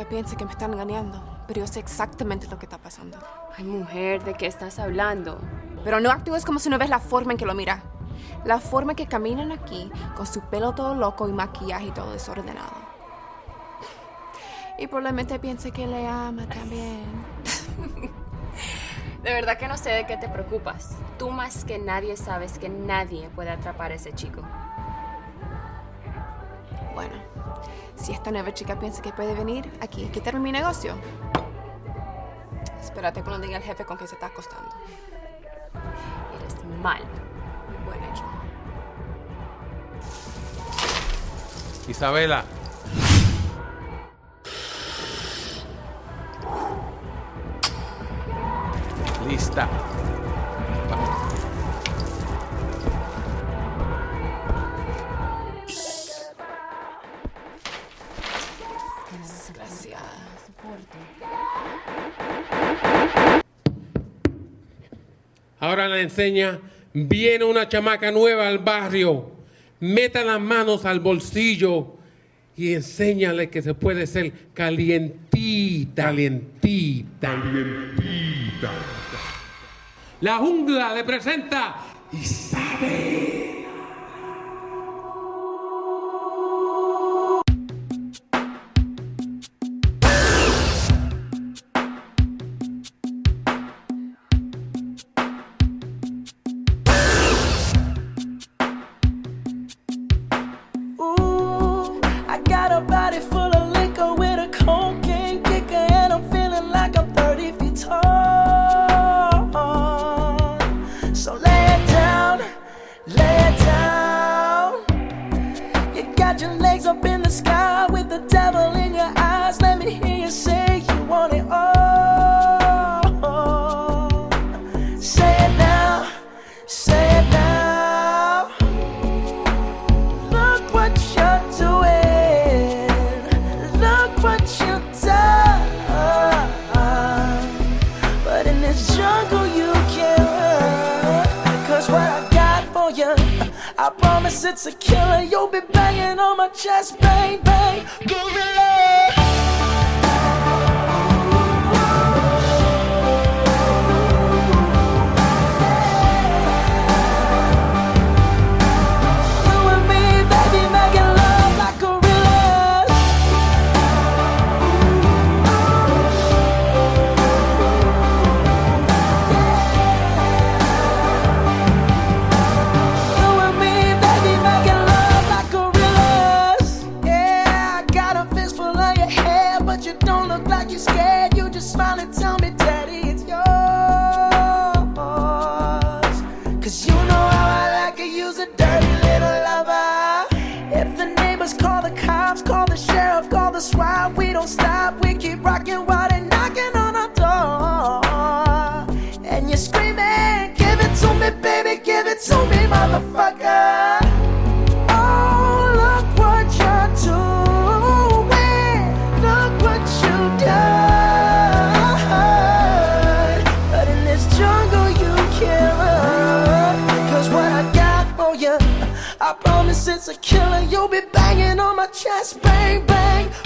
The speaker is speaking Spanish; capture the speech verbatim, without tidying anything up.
ella piensa que me están engañando, pero yo sé exactamente lo que está pasando. Ay, mujer, ¿de qué estás hablando? Pero no actúes como si no ves la forma en que lo mira. La forma en que caminan aquí, con su pelo todo loco y maquillaje y todo desordenado. Y probablemente piense que le ama también. De verdad que no sé de qué te preocupas. Tú más que nadie sabes que nadie puede atrapar a ese chico. Bueno, si esta nueva chica piensa que puede venir aquí y quitarme mi negocio, espérate cuando diga el jefe con que se está acostando. Eres mal. Buen hecho. Isabela. Lista. Desgraciada. Ahora la enseña, viene una chamaca nueva al barrio, meta las manos al bolsillo y enséñale que se puede ser calientita, calientita, calientita. La Jungla le presenta Isabel. I promise it's a killer. You'll be banging on my chest, bang, bang, gorilla. You and me, baby, making love like gorillas. You and me, baby, making love like gorillas. Yeah, I got a fistful of your hair, but you don't look like you're scared. You just smile and tell me, Daddy, it's yours. Cause you know how I like to use a dirty little lover. If the neighbors call the cops, call the sheriff, call the SWAT, we don't stop, we keep rocking while they're knocking on our door. And you're screaming, give it to me, baby, give it to me, motherfucker. Oh, look what you're doing, look what you done. But in this jungle you can't run. Cause what I got for you, I promise it's a killer. You'll be banging on my chest, bang, bang,